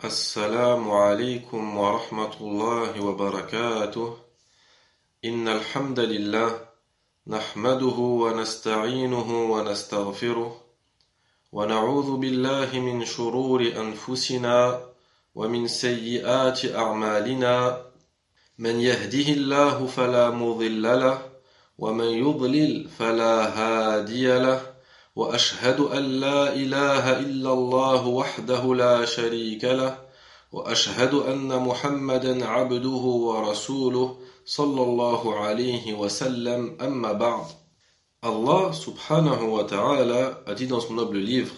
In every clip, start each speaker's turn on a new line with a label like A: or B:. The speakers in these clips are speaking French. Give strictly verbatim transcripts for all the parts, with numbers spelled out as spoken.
A: السلام عليكم ورحمة الله وبركاته. إن الحمد لله نحمده ونستعينه ونستغفره ونعوذ بالله من شرور أنفسنا ومن سيئات أعمالنا. من يهده الله فلا مضل له ومن يضلل فلا هادي له، وأشهد أن لا إله إلا الله وحده لا شريك له، وأشهد أن محمدا عبده ورسوله صلى الله عليه وسلم. أما بعد. Allah subhanahu wa ta'ala a dit dans son noble livre: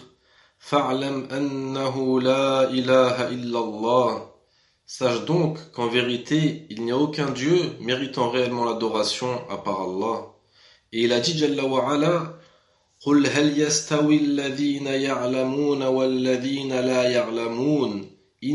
A: Fa'lam annahu la ilaha illallah. Sache donc qu'en vérité il n'y a aucun Dieu méritant réellement l'adoration à part Allah. Et il a dit Jalla wa ala: قل هل يستوي الذين يعلمون والذين لا يعلمون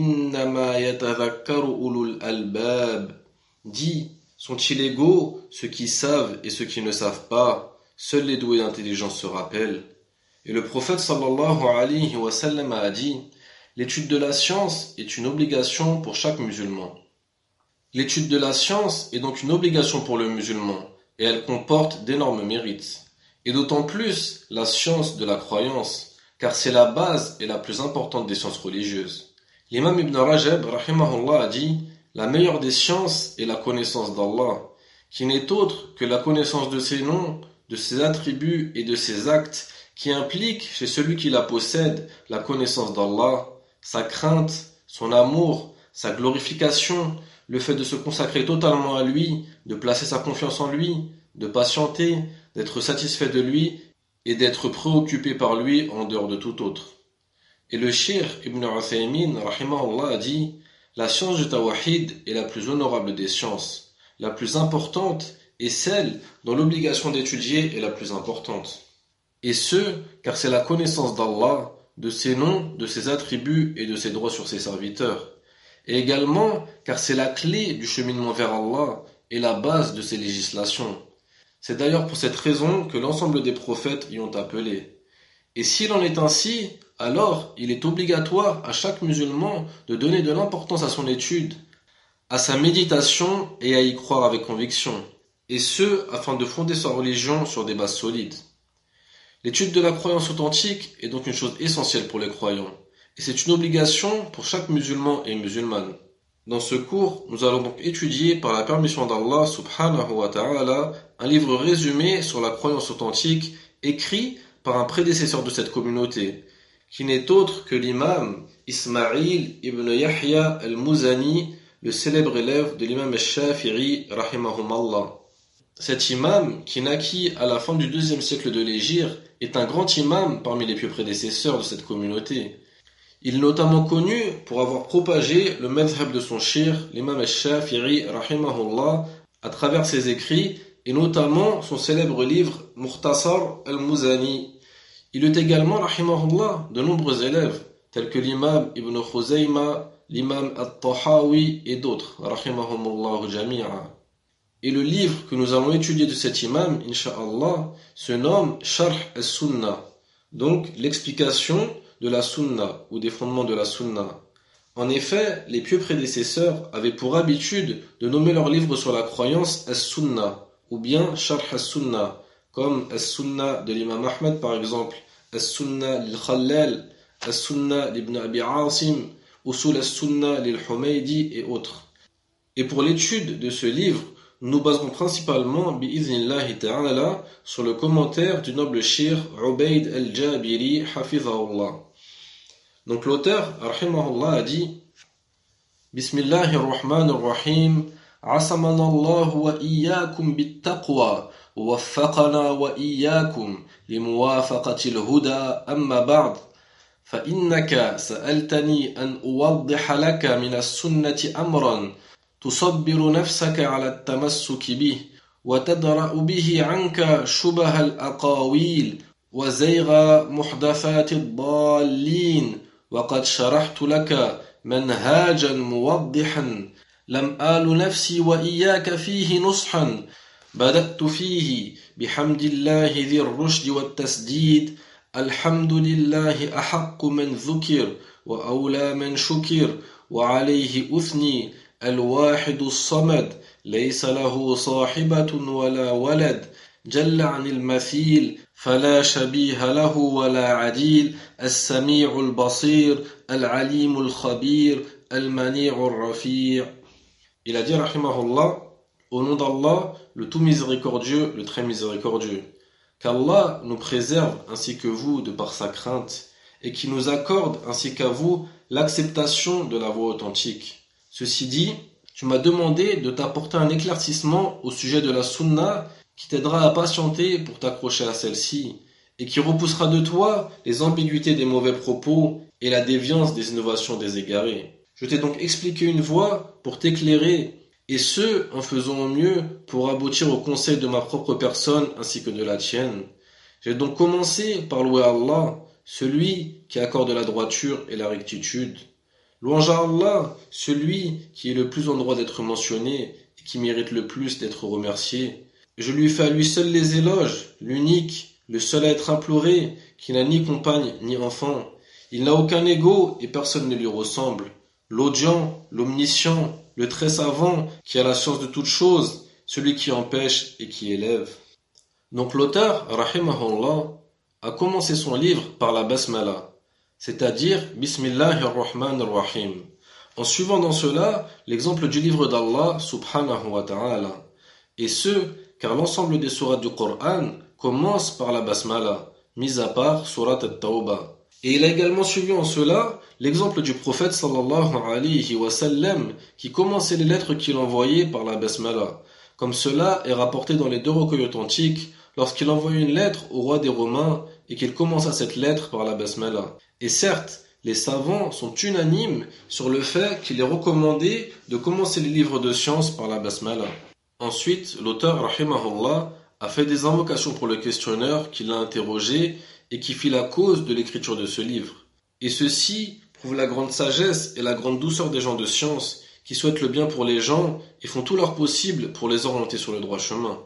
A: إنما يتذكر أولو الألباب. Dis, sont-ils égaux ceux qui savent et ceux qui ne savent pas? Seuls les doués d'intelligence se rappellent. Et le prophète sallallahu alayhi wa sallam a dit: l'étude de la science est une obligation pour chaque musulman. L'étude de la science est donc une obligation pour le musulman et elle comporte d'énormes mérites. Et d'autant plus la science de la croyance, car c'est la base et la plus importante des sciences religieuses. L'imam Ibn Rajab rahimahullah a dit: la meilleure des sciences est la connaissance d'Allah, qui n'est autre que la connaissance de ses noms, de ses attributs et de ses actes, qui implique chez celui qui la possède la connaissance d'Allah, sa crainte, son amour, sa glorification, le fait de se consacrer totalement à lui, de placer sa confiance en lui, de patienter, d'être satisfait de lui et d'être préoccupé par lui en dehors de tout autre. Et le Cheikh Ibn Uthaymin rahimahullah a dit: la science du tawahid est la plus honorable des sciences, la plus importante et celle dont l'obligation d'étudier est la plus importante. Et ce, car c'est la connaissance d'Allah, de ses noms, de ses attributs et de ses droits sur ses serviteurs. Et également, car c'est la clé du cheminement vers Allah et la base de ses législations. C'est d'ailleurs pour cette raison que l'ensemble des prophètes y ont appelé. Et s'il en est ainsi, alors il est obligatoire à chaque musulman de donner de l'importance à son étude, à sa méditation et à y croire avec conviction, et ce, afin de fonder sa religion sur des bases solides. L'étude de la croyance authentique est donc une chose essentielle pour les croyants, et c'est une obligation pour chaque musulman et musulmane. Dans ce cours, nous allons donc étudier par la permission d'Allah subhanahu wa ta'ala un livre résumé sur la croyance authentique écrit par un prédécesseur de cette communauté, qui n'est autre que l'imam Ismaïl ibn Yahya al-Muzani, le célèbre élève de l'imam al-Shafi'i rahimahumallah. Cet imam, qui naquit à la fin du deuxième siècle de l'Hégire, est un grand imam parmi les pieux prédécesseurs de cette communauté. Il est notamment connu pour avoir propagé le madhhab de son shir, l'imam al-Shafi'i rahimahullah, à travers ses écrits et notamment son célèbre livre Mukhtasar al-Muzani. Il eut également rahimahullah de nombreux élèves tels que l'imam Ibn Khuzayma, l'imam al-Tahawi et d'autres rahimahumullah jami'a. Et le livre que nous allons étudier de cet imam, incha'Allah, se nomme Sharh al-Sunnah, donc l'explication de la sunna ou des fondements de la sunna. En effet, les pieux prédécesseurs avaient pour habitude de nommer leurs livres sur la croyance as-sunnah ou bien Sharh as-sunnah, comme as-sunnah de l'imam Ahmed par exemple, as-sunnah lil-Khallal, as-sunnah l'ibn Abi Asim, usul as-sunnah lil-Humaydi et autres. Et pour l'étude de ce livre, nous nous baserons principalement bi'idhnillahi ta'ala sur le commentaire du noble shir Ubayd al-Jabiri hafizahullah. Donc l'auteur, rahimahullah, a dit: Bismillahir Rahmanir Rahim, Asamana Allah wa iyyakum bit-taqwa, wa waffaqana wa iyyakum limuwafaqatil huda, amma ba'd. Fa innaka sa'altani an uwaddiha laka min as-sunnati amran تصبر نفسك على التمسك به وتدرأ به عنك شبه الأقاويل وزيغ محدثات الضالين وقد شرحت لك منهاجا موضحا لم آل نفسي وإياك فيه نصحا بدأت فيه بحمد الله ذي الرشد والتسديد الحمد لله أحق من ذكر وأولى من شكر وعليه أثني الواحد الصمد ليس له صاحبة ولا ولد جل عن المثيل فلا شبيه له ولا عديل السميع البصير العليم الخبير المنيع الرفيع. Il a dit rahimahullah, au nom d'Allah, le tout miséricordieux, le très miséricordieux, qu'Allah nous préserve ainsi que vous de par sa crainte et qui nous accorde ainsi qu'à vous l'acceptation de la voie authentique. Ceci dit, tu m'as demandé de t'apporter un éclaircissement au sujet de la sunna qui t'aidera à patienter pour t'accrocher à celle-ci et qui repoussera de toi les ambiguïtés des mauvais propos et la déviance des innovations des égarés. Je t'ai donc expliqué une voie pour t'éclairer, et ce, en faisant au mieux pour aboutir au conseil de ma propre personne ainsi que de la tienne. J'ai donc commencé par louer Allah, celui qui accorde la droiture et la rectitude. Louange à Allah, celui qui est le plus en droit d'être mentionné et qui mérite le plus d'être remercié. Je lui fais à lui seul les éloges, l'unique, le seul à être imploré, qui n'a ni compagne ni enfant. Il n'a aucun égo et personne ne lui ressemble. L'audient, l'omniscient, le très savant, qui a la science de toutes choses, celui qui empêche et qui élève. Donc l'auteur, rahimahullah, a commencé son livre par la basmala, c'est-à-dire Bismillahir Rahmanir Rahim, en suivant dans cela l'exemple du livre d'Allah subhanahu wa ta'ala, et ce, car l'ensemble des sourates du Coran commence par la basmala, mis à part sourate At-Tawbah. Et il a également suivi en cela l'exemple du prophète sallallahu alayhi wa sallam qui commençait les lettres qu'il envoyait par la basmala, comme cela est rapporté dans les deux recueils authentiques lorsqu'il envoyait une lettre au roi des Romains et qu'il commença cette lettre par la basmala. Et certes, les savants sont unanimes sur le fait qu'il est recommandé de commencer les livres de sciences par la basmala. Ensuite, l'auteur rahimahullah a fait des invocations pour le questionneur qui l'a interrogé et qui fit la cause de l'écriture de ce livre. Et ceci prouve la grande sagesse et la grande douceur des gens de science qui souhaitent le bien pour les gens et font tout leur possible pour les orienter sur le droit chemin.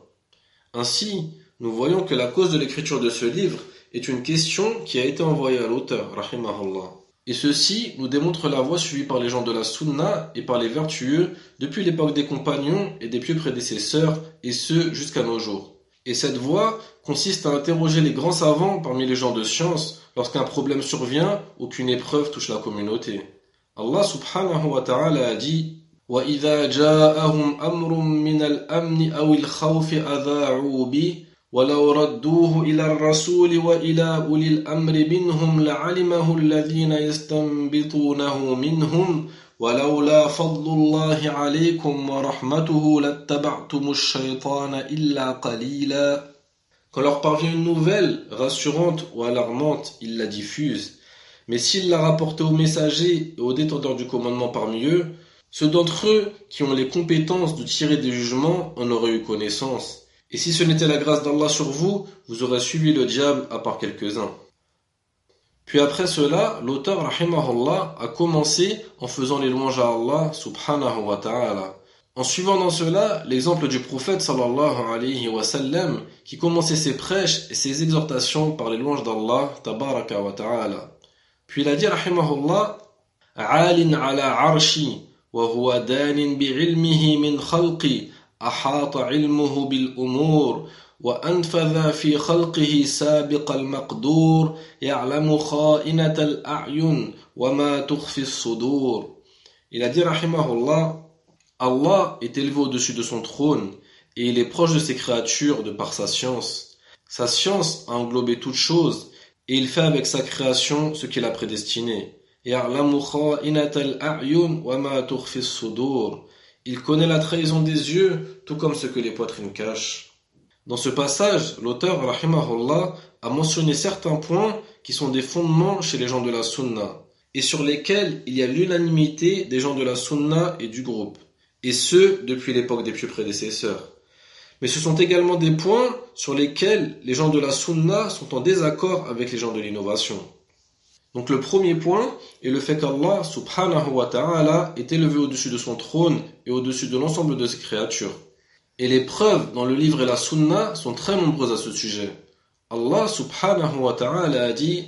A: Ainsi, nous voyons que la cause de l'écriture de ce livre est une question qui a été envoyée à l'auteur, rahimahullah. Et ceci nous démontre la voie suivie par les gens de la sunna et par les vertueux depuis l'époque des compagnons et des pieux prédécesseurs, et ce jusqu'à nos jours. Et cette voie consiste à interroger les grands savants parmi les gens de science lorsqu'un problème survient ou qu'une épreuve touche la communauté. Allah subhanahu wa ta'ala a dit وَإِذَا جَاءَهُمْ أَمْرٌ مِّنَ الْأَمْنِ أَوِ الْخَوْفِ أَذَاعُوا بِهِ وَلَوْ رَدُّوهُ إِلَى الرَّسُولِ وَإِلَى أُولِي الْأَمْرِ مِنْهُمْ لَعَلِمَهُ الَّذِينَ يَسْتَنبِطُونَهُ مِنْهُمْ وَلَوْلَا فَضْلُ اللَّهِ عَلَيْكُمْ وَرَحْمَتُهُ لَاتَّبَعْتُمُ الشَّيْطَانَ إِلَّا قَلِيلًا. Quand leur parvient une nouvelle rassurante ou alarmante, ils la diffusent. Mais s'ils la rapportaient aux messagers et aux détenteurs du commandement parmi eux, ceux d'entre eux qui ont les compétences de tirer des jugements en auraient eu connaissance. Et si ce n'était la grâce d'Allah sur vous, vous aurez suivi le diable à part quelques-uns. Puis après cela, l'auteur rahimahullah a commencé en faisant les louanges à Allah subhanahu wa ta'ala, en suivant dans cela l'exemple du prophète sallallahu alayhi wa sallam qui commençait ses prêches et ses exhortations par les louanges d'Allah tabaraka wa ta'ala. Puis il a dit rahimahullah عَالٍ عَلَى عَرْشِي وَهُوَ دَانٍ بِعِلْمِهِ مِنْ خَلْقِي أحاط علمه بالأمور وأنفذ في خلقه سابق المقدور يعلم خائنة الأعين وما تخفي الصدور. Il a dit rahimahullah, Allah est élevé au-dessus de son trône et il est proche de ses créatures de par sa science. Sa science a englobé toutes choses et il fait avec sa création ce qu'il a prédestiné. يعلم خائنة الأعين وما تخفي الصدور. Il connaît la trahison des yeux, tout comme ce que les poitrines cachent. Dans ce passage, l'auteur, rahimahullah, a mentionné certains points qui sont des fondements chez les gens de la sunna, et sur lesquels il y a l'unanimité des gens de la sunna et du groupe, et ce, depuis l'époque des pieux prédécesseurs. Mais ce sont également des points sur lesquels les gens de la sunna sont en désaccord avec les gens de l'innovation. Donc le premier point est le fait qu'Allah subhanahu wa ta'ala est élevé au-dessus de son trône et au-dessus de l'ensemble de ses créatures. Et les preuves dans le livre et la sunna sont très nombreuses à ce sujet. Allah subhanahu wa ta'ala a dit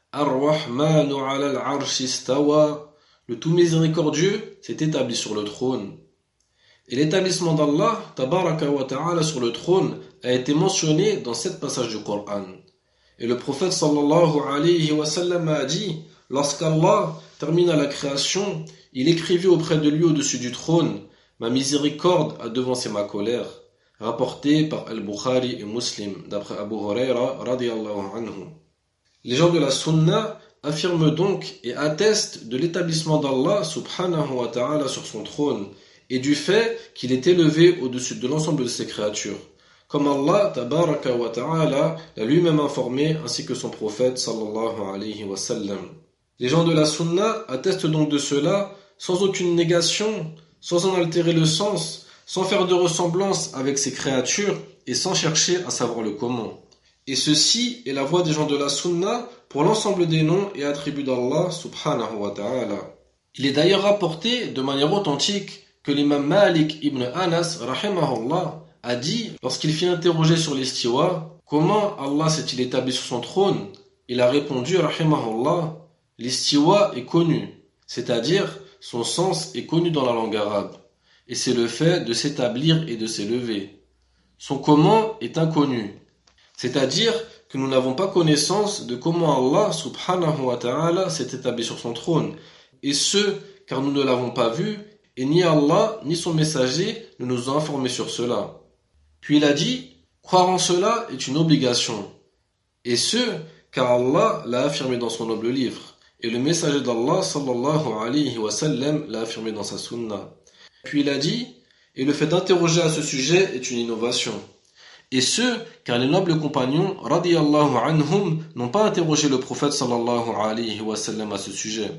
A: Ar-Rahmanu ala al-Arsh istawa. Le tout miséricordieux s'est établi sur le trône. Et l'établissement d'Allah, tabaraka wa ta'ala, sur le trône a été mentionné dans sept passages du Coran. Et le prophète sallallahu alayhi wa sallam a dit, lorsqu'Allah termina la création, il écrivit auprès de lui au-dessus du trône, ma miséricorde a devancé ma colère, rapporté par Al-Bukhari et Muslim, d'après Abu Huraira radiyallahu anhu. Les gens de la Sunna affirment donc et attestent de l'établissement d'Allah subhanahu wa ta'ala sur son trône et du fait qu'il est élevé au-dessus de l'ensemble de ses créatures, comme Allah tabaraka wa ta'ala l'a lui-même informé ainsi que son prophète sallallahu alayhi wa sallam. Les gens de la Sunna attestent donc de cela sans aucune négation, sans en altérer le sens, sans faire de ressemblance avec ses créatures et sans chercher à savoir le comment. Et ceci est la voie des gens de la Sunna pour l'ensemble des noms et attributs d'Allah subhanahu wa ta'ala. Il est d'ailleurs rapporté de manière authentique que l'imam Malik ibn Anas rahimahullah a dit, lorsqu'il fut interrogé sur l'istiwa, comment Allah s'est-il établi sur son trône? Il a répondu rahimahullah, l'istiwa est connu, c'est-à-dire son sens est connu dans la langue arabe, et c'est le fait de s'établir et de s'élever. Son comment est inconnu, c'est-à-dire que nous n'avons pas connaissance de comment Allah subhanahu wa ta'ala s'est établi sur son trône, et ce, car nous ne l'avons pas vu, et ni Allah ni son messager ne nous ont informés sur cela. Puis il a dit, croire en cela est une obligation, et ce, car Allah l'a affirmé dans son noble livre, et le messager d'Allah sallallahu alayhi wa sallam l'a affirmé dans sa sunna. Puis il a dit, et le fait d'interroger à ce sujet est une innovation. Et ce, car les nobles compagnons radiyallahu anhum n'ont pas interrogé le prophète sallallahu alayhi wa sallam à ce sujet.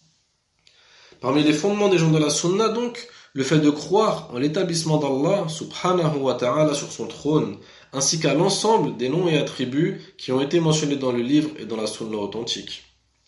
A: Parmi les fondements des gens de la sunna donc, le fait de croire en l'établissement d'Allah subhanahu wa ta'ala sur son trône, ainsi qu'à l'ensemble des noms et attributs qui ont été mentionnés dans le livre et dans la sunna authentique.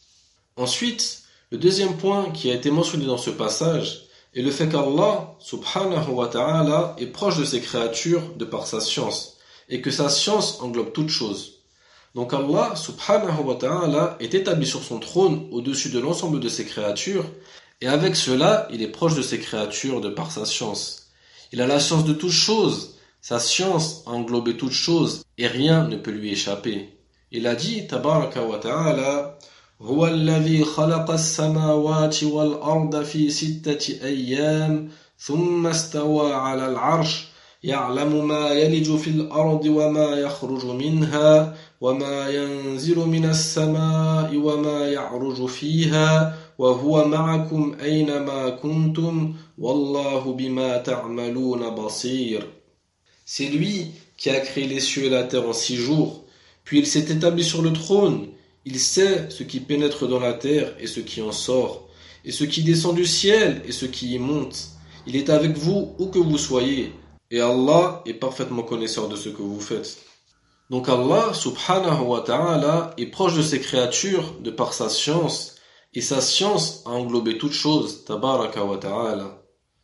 A: Ensuite, le deuxième point qui a été mentionné dans ce passage est le fait qu'Allah subhanahu wa ta'ala est proche de ses créatures de par sa science, et que sa science englobe toute chose. Donc Allah subhanahu wa ta'ala est établi sur son trône au-dessus de l'ensemble de ses créatures, et avec cela, il est proche de ses créatures de par sa science. Il a la science de toutes choses, sa science a englobé toutes choses, et rien ne peut lui échapper. Il a dit, tabaraka wa ta'ala, هو الذي خلق السماوات والأرض في ستة أيام ثم استوى على العرش يعلم ما يلج في الأرض وما يخرج منها وما ينزل من السماء وما يعرج فيها وهو معكم أينما كنتم والله بما تعملون بصير. C'est lui qui a créé les cieux et la terre en six jours, puis il s'est établi sur le trône. Il sait ce qui pénètre dans la terre et ce qui en sort, et ce qui descend du ciel et ce qui y monte. Il est avec vous où que vous soyez, et Allah est parfaitement connaisseur de ce que vous faites. Donc Allah subhanahu wa ta'ala est proche de ses créatures de par sa science, et sa science a englobé toutes choses, tabaraka wa ta'ala.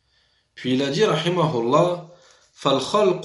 A: Puis il a dit, rahimahullah, فَالْخَلْقُ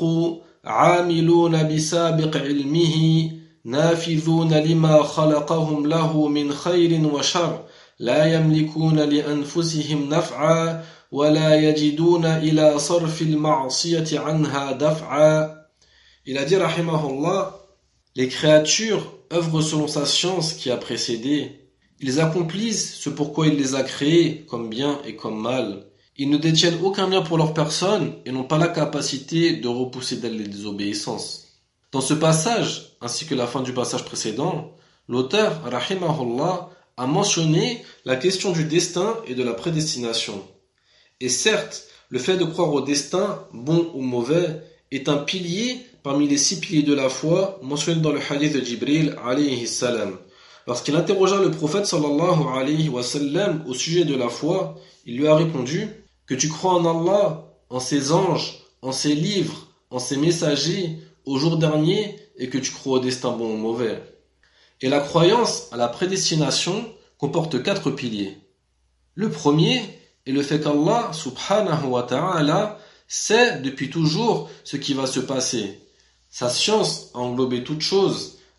A: عَامِلُونَ بِسَابِقِ عِلْمِهِ نافذون لما خلقهم له من خير وشر لا يملكون لأنفسهم نفعا ولا يجدون إلى صرف المعصية عنها دفعا. Il a dit rahimahullah, les créatures œuvrent selon sa science qui a précédé. Ils accomplissent ce pourquoi il les a créés, comme bien et comme mal. Ils ne détiennent aucun bien pour leur personne et n'ont pas la capacité de repousser d'elle les désobéissances. Dans ce passage, ainsi que la fin du passage précédent, l'auteur, rahimahullah, a mentionné la question du destin et de la prédestination. Et certes, le fait de croire au destin, bon ou mauvais, est un pilier parmi les six piliers de la foi mentionnés dans le hadith de Jibril alayhi salam. Lorsqu'il interrogea le prophète sallallahu alayhi wa sallam au sujet de la foi, il lui a répondu que tu crois en Allah, en ses anges, en ses livres, en ses messagers, au jour dernier, et que tu crois au destin bon ou mauvais. Et la croyance à la prédestination comporte quatre piliers. Le premier est le fait qu'Allah subhanahu wa ta'ala sait depuis toujours ce qui va se passer. Sa science a englobé toutes choses,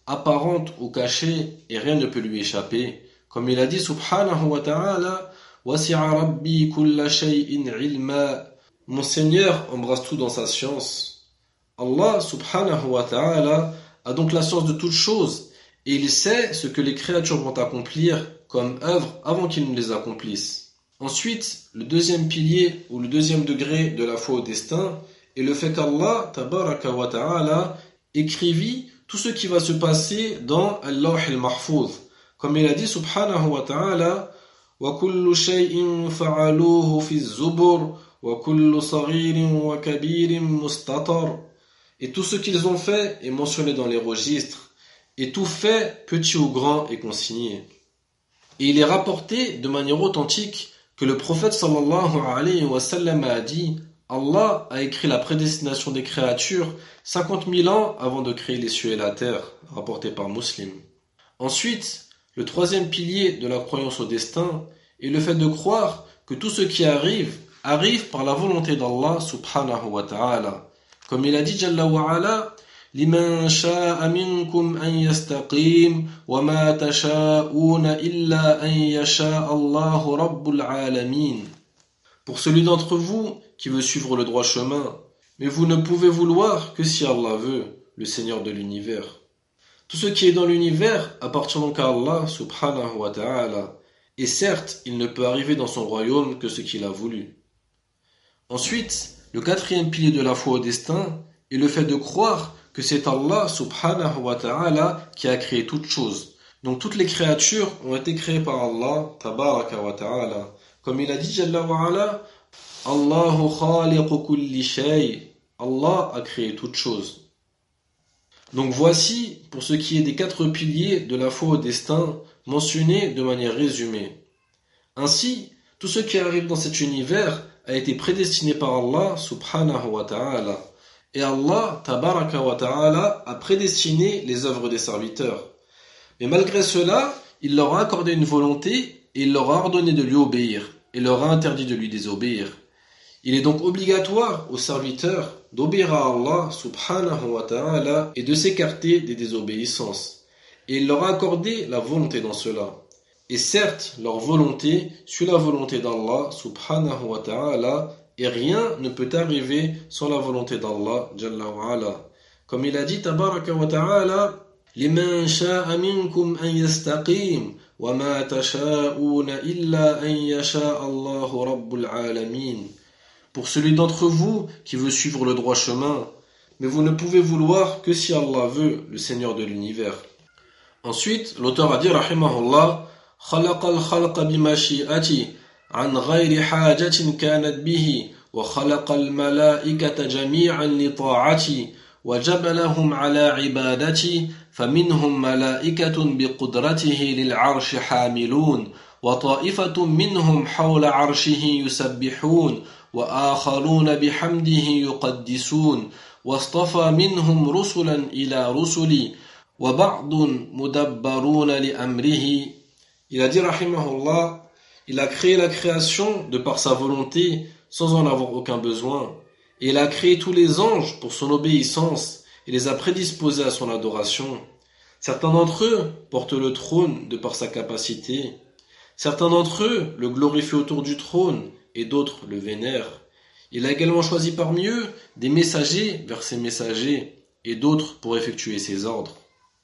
A: apparente ou cachée, et rien ne peut lui échapper. Comme il a dit subhanahu wa ta'ala, wasi'a rabbi kulla shay'in ilma. Mon Seigneur embrasse tout dans sa science. Allah subhanahu wa ta'ala a donc la science de toutes choses, et il sait ce que les créatures vont accomplir comme œuvre avant qu'ils ne les accomplissent. Ensuite, le deuxième pilier ou le deuxième degré de la foi au destin est le fait qu'Allah tabaraka wa ta'ala écrivit tout ce qui va se passer dans Al-Lawh al-Mahfouz. Comme il a dit subhanahu wa ta'ala, wa kullu shay'in fa'aluhu fi az-zubur wa kullu saghirin wa kabirin mustatar. Et tout ce qu'ils ont fait est mentionné dans les registres, et tout fait, petit ou grand, est consigné. Et il est rapporté de manière authentique que le prophète sallallahu alayhi wa sallam a dit: Allah a écrit la prédestination des créatures cinquante mille ans avant de créer les cieux et la terre, rapporté par Muslim. Ensuite, le troisième pilier de la croyance au destin est le fait de croire que tout ce qui arrive, arrive par la volonté d'Allah subhanahu wa ta'ala. Comme il a dit Jalla wa ala, لمن شاء منكم أن يستقيم وما تشاءون إلا أن يشاء الله رب العالمين. Pour celui d'entre vous qui veut suivre le droit chemin, mais vous ne pouvez vouloir que si Allah veut, le Seigneur de l'univers. Tout ce qui est dans l'univers appartient donc à Allah subhanahu wa ta'ala, et certes, il ne peut arriver dans son royaume que ce qu'il a voulu. Ensuite, le quatrième pilier de la foi au destin est le fait de croire que c'est Allah subhanahu wa ta'ala qui a créé toutes choses. Donc toutes les créatures ont été créées par Allah tabaraka wa ta'ala. Comme il a dit Jalla wa ala, Allahu khaliqu kulli shay. Allah a créé toutes choses. Donc voici pour ce qui est des quatre piliers de la foi au destin mentionnés de manière résumée. Ainsi, tout ce qui arrive dans cet univers a été prédestiné par Allah subhanahu wa ta'ala. Et Allah, tabaraka wa ta'ala, a prédestiné les œuvres des serviteurs. Mais malgré cela, il leur a accordé une volonté et il leur a ordonné de lui obéir et leur a interdit de lui désobéir. Il est donc obligatoire aux serviteurs d'obéir à Allah subhanahu wa ta'ala et de s'écarter des désobéissances. Et il leur a accordé la volonté dans cela. Et certes, leur volonté suit la volonté d'Allah subhanahu wa ta'ala, et rien ne peut arriver sans la volonté d'Allah Jalla wa ala. Comme il a dit tabaraka wa ta'ala, liman sha'a minkum an yastaqim wa ma tasha'una illa an yasha Allahu rabbul alamin. Pour celui d'entre vous qui veut suivre le droit chemin, mais vous ne pouvez vouloir que si Allah veut, le Seigneur de l'univers. Ensuite, l'auteur a dit rahimahullah, khalaqal khalqa bimashi'ati عن غير حاجة كانت به وخلق الملائكة جميعا لطاعتي وجبلهم على عبادتي فمنهم ملائكة بقدرته للعرش حاملون وطائفة منهم حول عرشه يسبحون وآخرون بحمده يقدسون واصطفى منهم رسلا إلى رسلي وبعض مدبرون لأمره. Il a dit rahimahullah, il a créé la création de par sa volonté sans en avoir aucun besoin. Et il a créé tous les anges pour son obéissance et les a prédisposés à son adoration. Certains d'entre eux portent le trône de par sa capacité. Certains d'entre eux le glorifient autour du trône et d'autres le vénèrent. Il a également choisi parmi eux des messagers vers ses messagers et d'autres pour effectuer ses ordres.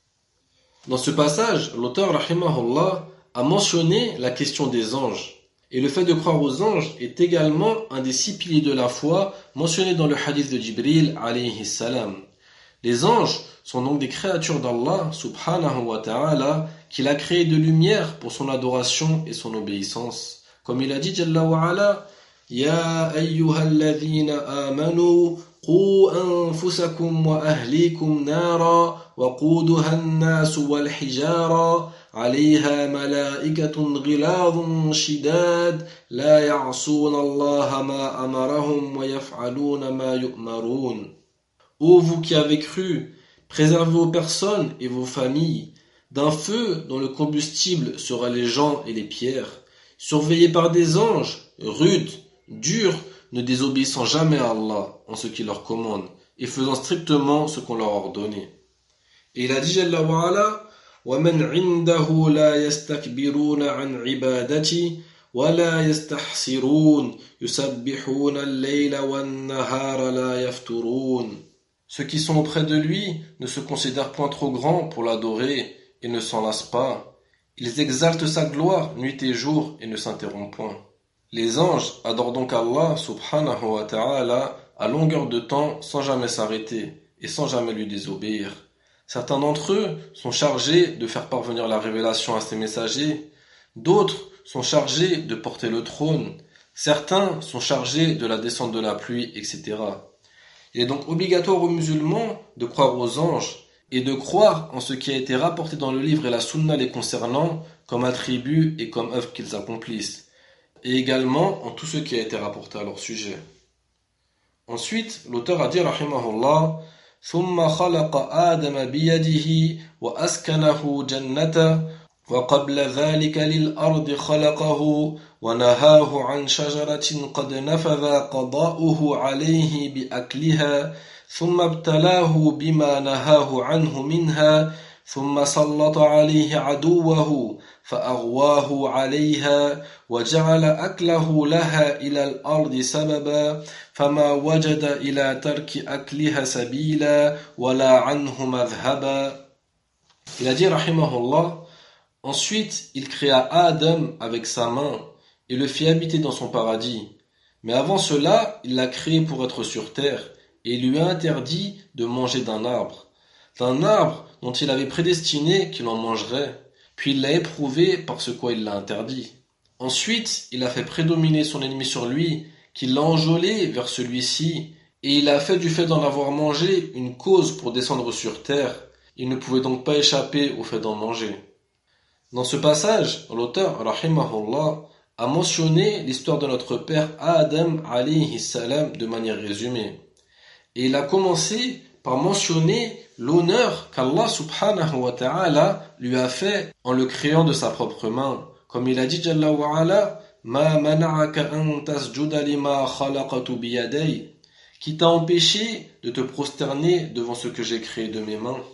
A: Dans ce passage, l'auteur rahimahullah a mentionné la question des anges. Et le fait de croire aux anges est également un des six piliers de la foi mentionnés dans le hadith de Jibril alayhi salam. Les anges sont donc des créatures d'Allah subhanahu wa ta'ala qu'il a créées de lumière pour son adoration et son obéissance. Comme il a dit Jalla wa ala, Ya ayyuhalladhina amanu qu anfusakum wa ahlikum nara wa quduha an-nas wal hijara عليها ملائكة غلاظ شداد لا يعصون الله ما أمرهم ويفعلون ما يؤمرون. Ô vous qui avez cru, préservez vos personnes et vos familles d'un feu dont le combustible sera les gens et les pierres, surveillés par des anges, rudes, durs, ne désobéissant jamais à Allah en ce qu'il leur commande et faisant strictement ce qu'on leur a ordonné. Et il a dit Jalla wa ala وَمَنْ عِنْدَهُ لَا يَسْتَكْبِرُونَ عَنْ عِبَادَتِي وَلَا يَسْتَحْسِرُونَ يُسَبِّحُونَ اللَّيْلَ وَالنَّهَارَ لَا يَفْتُرُونَ. Ceux qui sont auprès de lui ne se considèrent point trop grands pour l'adorer et ne s'en lassent pas. Ils exaltent sa gloire nuit et jour et ne s'interrompent point. Les anges adorent donc Allah subhanahu wa ta'ala à longueur de temps sans jamais s'arrêter et sans jamais lui désobéir. Certains d'entre eux sont chargés de faire parvenir la révélation à ses messagers, d'autres sont chargés de porter le trône, certains sont chargés de la descente de la pluie, et cetera. Il est donc obligatoire aux musulmans de croire aux anges et de croire en ce qui a été rapporté dans le livre et la sunna les concernant comme attributs et comme œuvres qu'ils accomplissent, et également en tout ce qui a été rapporté à leur sujet. Ensuite, l'auteur a dit rahimahullah ثم خلق آدم بيده وأسكنه جنته وقبل ذلك للأرض خلقه ونهاه عن شجرة قد نفذ قضاؤه عليه بأكلها ثم ابتلاه بما نهاه عنه منها ثم سلط عليه عدوه فأغواه عليها وجعل أكله لها إلى الأرض سببا فما وجد إلى ترك أكلها سبيلا ولا عنه مذهبا. Il a dit rahimahullah, ensuite il créa Adam avec sa main et le fit habiter dans son paradis. Mais avant cela, il l'a créé pour être sur terre et il lui a interdit de manger d'un arbre, d'un arbre dont il avait prédestiné qu'il en mangerait, puis il l'a éprouvé par ce quoi il l'a interdit. Ensuite, il a fait prédominer son ennemi sur lui, qu'il l'a enjôlé vers celui-ci, et il a fait du fait d'en avoir mangé une cause pour descendre sur terre. Il ne pouvait donc pas échapper au fait d'en manger. Dans ce passage, l'auteur, rahimahullah, a mentionné l'histoire de notre père Adam alayhi salam de manière résumée. Et il a commencé par mentionner l'honneur qu'Allah subhanahu wa ta'ala lui a fait en le créant de sa propre main. Comme il a dit Jalla wa ala, Ma mana'aka an tasjuda lima khalaqatu biyaday, qui t'a empêché de te prosterner devant ce que j'ai créé de mes mains.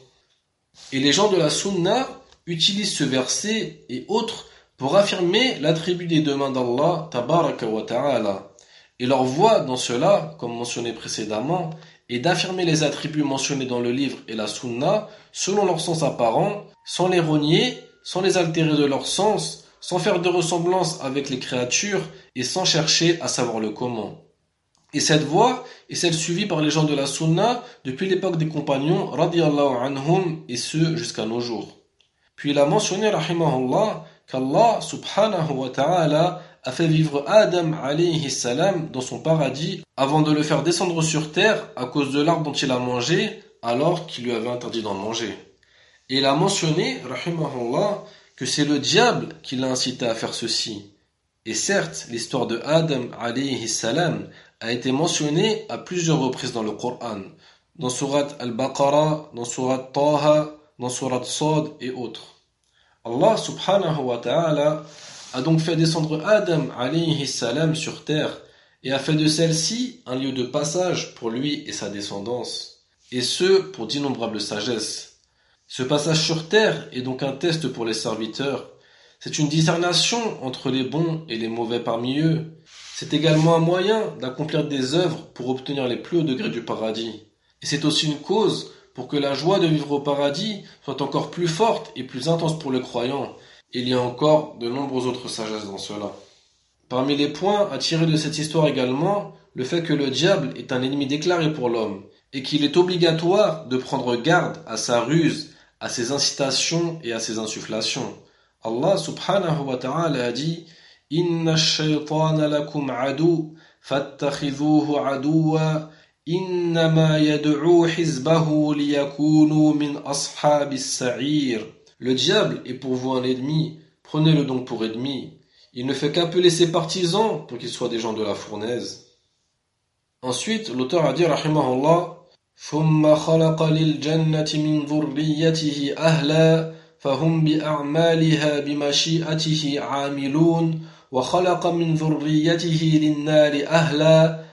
A: Et les gens de la sunna utilisent ce verset et autres pour affirmer l'attribut des deux mains d'Allah tabaraka wa ta'ala. Et leur voie dans cela, comme mentionné précédemment, est d'affirmer les attributs mentionnés dans le livre et la sunna selon leur sens apparent, sans les renier, sans les altérer de leur sens, sans faire de ressemblance avec les créatures et sans chercher à savoir le comment. Et cette voie est celle suivie par les gens de la sunna depuis l'époque des compagnons radiyallahu anhum et ce jusqu'à nos jours. Puis il a mentionné rahimahullah qu'Allah subhanahu wa ta'ala a fait vivre Adam alayhi salam dans son paradis avant de le faire descendre sur terre à cause de l'arbre dont il a mangé alors qu'il lui avait interdit d'en manger. Et il a mentionné rahimahullah que c'est le diable qui l'a incité à faire ceci. Et certes, l'histoire de Adam alayhi salam a été mentionnée à plusieurs reprises dans le Coran, dans Surat Al-Baqarah, dans Surat Taha, dans Surat Sad et autres. Allah subhanahu wa ta'ala a donc fait descendre Adam alayhi salam sur terre et a fait de celle-ci un lieu de passage pour lui et sa descendance, et ce pour d'innombrables sagesses. Ce passage sur terre est donc un test pour les serviteurs. C'est une discernation entre les bons et les mauvais parmi eux. C'est également un moyen d'accomplir des œuvres pour obtenir les plus hauts degrés du paradis. Et c'est aussi une cause pour que la joie de vivre au paradis soit encore plus forte et plus intense pour le croyant. Et il y a encore de nombreuses autres sagesses dans cela. Parmi les points à tirer de cette histoire également, le fait que le diable est un ennemi déclaré pour l'homme et qu'il est obligatoire de prendre garde à sa ruse, à ses incitations et à ses insufflations. Allah subhanahu wa ta'ala a dit Inna ash-shaytana lakum adu fattakhidhuhu aduwa innama yad'u hizbahu liyakunu min ashabis sa'ir. Le diable est pour vous un ennemi, prenez-le donc pour ennemi. Il ne fait qu'appeler ses partisans pour qu'ils soient des gens de la fournaise. Ensuite, l'auteur a dit rahimahullah ثم خلق للجنة من ذريته أهلا فهم بأعمالها بمشيئته عاملون وخلق من ذريته للنار أهلا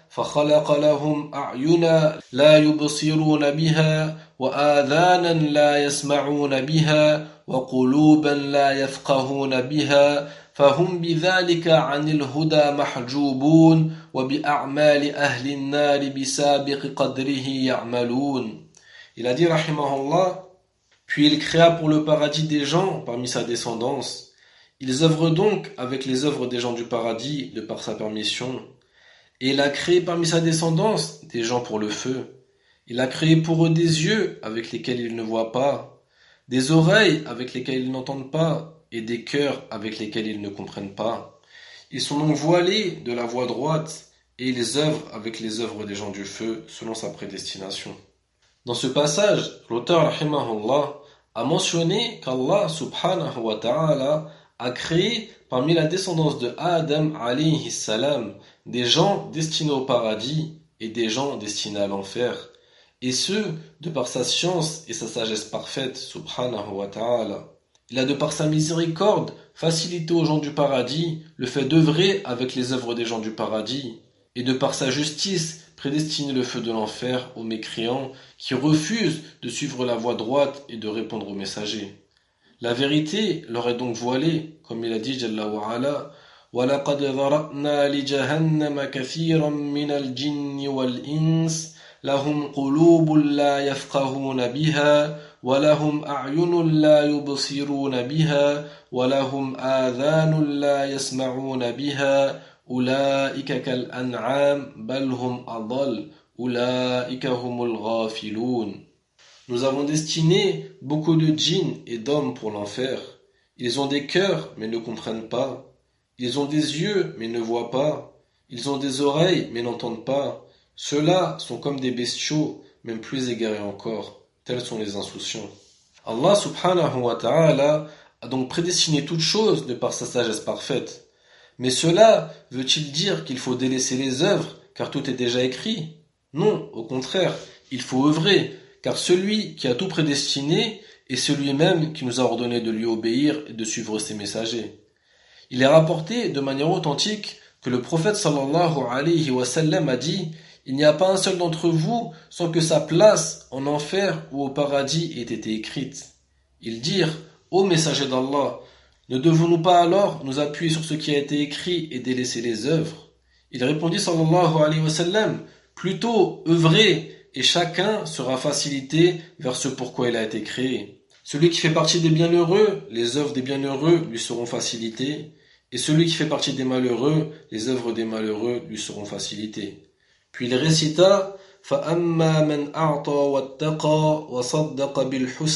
A: فخلق لهم أعينا لا يبصرون بها وآذانا لا يسمعون بها وقلوبا لا يفقهون بها فهم بذلك عن الهدى محجوبون وبأعمال أهل النار بسابق قدره يعملون. Il a dit rahimahullah, puis il créa pour le paradis des gens parmi sa descendance. Ils œuvrent donc avec les œuvres des gens du paradis de par sa permission. Et il a créé parmi sa descendance des gens pour le feu. Il a créé pour eux des yeux avec lesquels ils ne voient pas, des oreilles avec lesquelles ils n'entendent pas, et des cœurs avec lesquels ils ne comprennent pas. Ils sont donc voilés de la voie droite, et ils œuvrent avec les œuvres des gens du feu selon sa prédestination. Dans ce passage, l'auteur rahimahullah a mentionné qu'Allah subhanahu wa ta'ala a créé parmi la descendance de Adam alayhi salam des gens destinés au paradis et des gens destinés à l'enfer, et ce, de par sa science et sa sagesse parfaite, subhanahu wa ta'ala. Il a de par sa miséricorde facilité aux gens du paradis le fait d'œuvrer avec les œuvres des gens du paradis, et de par sa justice prédestiné le feu de l'enfer aux mécréants qui refusent de suivre la voie droite et de répondre aux messagers. La vérité leur est donc voilée, comme il a dit Jalla wa ala, وَلَقَدْ ذَرَأْنَا لِجَهَنَّمَ كَثِيرًا مِنَ الْجِنِّ وَالْإِنسِ لَهُمْ قُلُوبٌ لَا يَفْقَهُونَ بِهَا وَلَهُمْ أَعْيُنٌ لَا يُبْصِرُونَ بِهَا وَلَهُمْ آذَانٌ لَا يَسْمَعُونَ بِهَا أُولَئِكَ كَالْأَنْعَامِ بَلْ هُمْ أَضَلُّ أُولَئِكَ هُمُ الْغَافِلُونَ. Nous avons destiné beaucoup de djinns et d'hommes pour l'enfer. Ils ont des cœurs, mais ne comprennent pas. Ils ont des yeux, mais ne voient pas. Ils ont des oreilles, mais n'entendent pas. Ceux-là sont comme des bestiaux, même plus égarés encore. Tels sont les insouciants. Allah subhanahu wa ta'ala a donc prédestiné toutes choses de par sa sagesse parfaite. Mais cela veut-il dire qu'il faut délaisser les œuvres, car tout est déjà écrit? Non, au contraire, il faut œuvrer, car celui qui a tout prédestiné est celui même qui nous a ordonné de lui obéir et de suivre ses messagers. Il est rapporté de manière authentique que le prophète sallallahu alayhi wa sallam a dit « Il n'y a pas un seul d'entre vous sans que sa place en enfer ou au paradis ait été écrite. » Ils dirent « Ô messager d'Allah, ne devons-nous pas alors nous appuyer sur ce qui a été écrit et délaisser les œuvres ?» Il répondit sallallahu alayhi wa sallam « Plutôt œuvrez et chacun sera facilité vers ce pourquoi il a été créé. Celui qui fait partie des bienheureux, les œuvres des bienheureux lui seront facilitées, et celui qui fait partie des malheureux, les œuvres des malheureux lui seront facilitées. » Puis il récita « فَأَمَّا مَنْ أَعْطَى وَاتَّقَى وَصَدَّقَ بِالْحُسْنَى »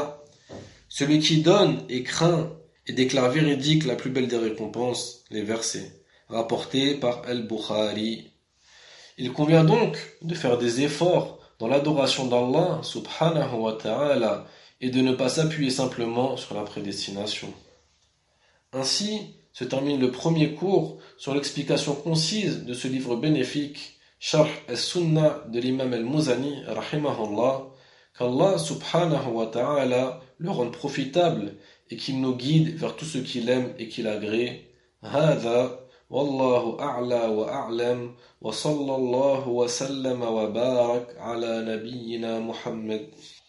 A: Celui qui donne et craint et déclare véridique la plus belle des récompenses, les versets, rapportés par Al-Bukhari. Il convient donc de faire des efforts dans l'adoration d'Allah subhanahu wa ta'ala et de ne pas s'appuyer simplement sur la prédestination. Ainsi se termine le premier cours sur l'explication concise de ce livre bénéfique, Sharh al-Sunnah de l'imam al-Muzani, rahimahullah, qu'Allah subhanahu wa ta'ala le rende profitable et qu'il nous guide vers tout ce qu'il aime et qu'il agrée. هذا والله أعلى وأعلم وصلى الله وسلم وبارك على نبينا محمد.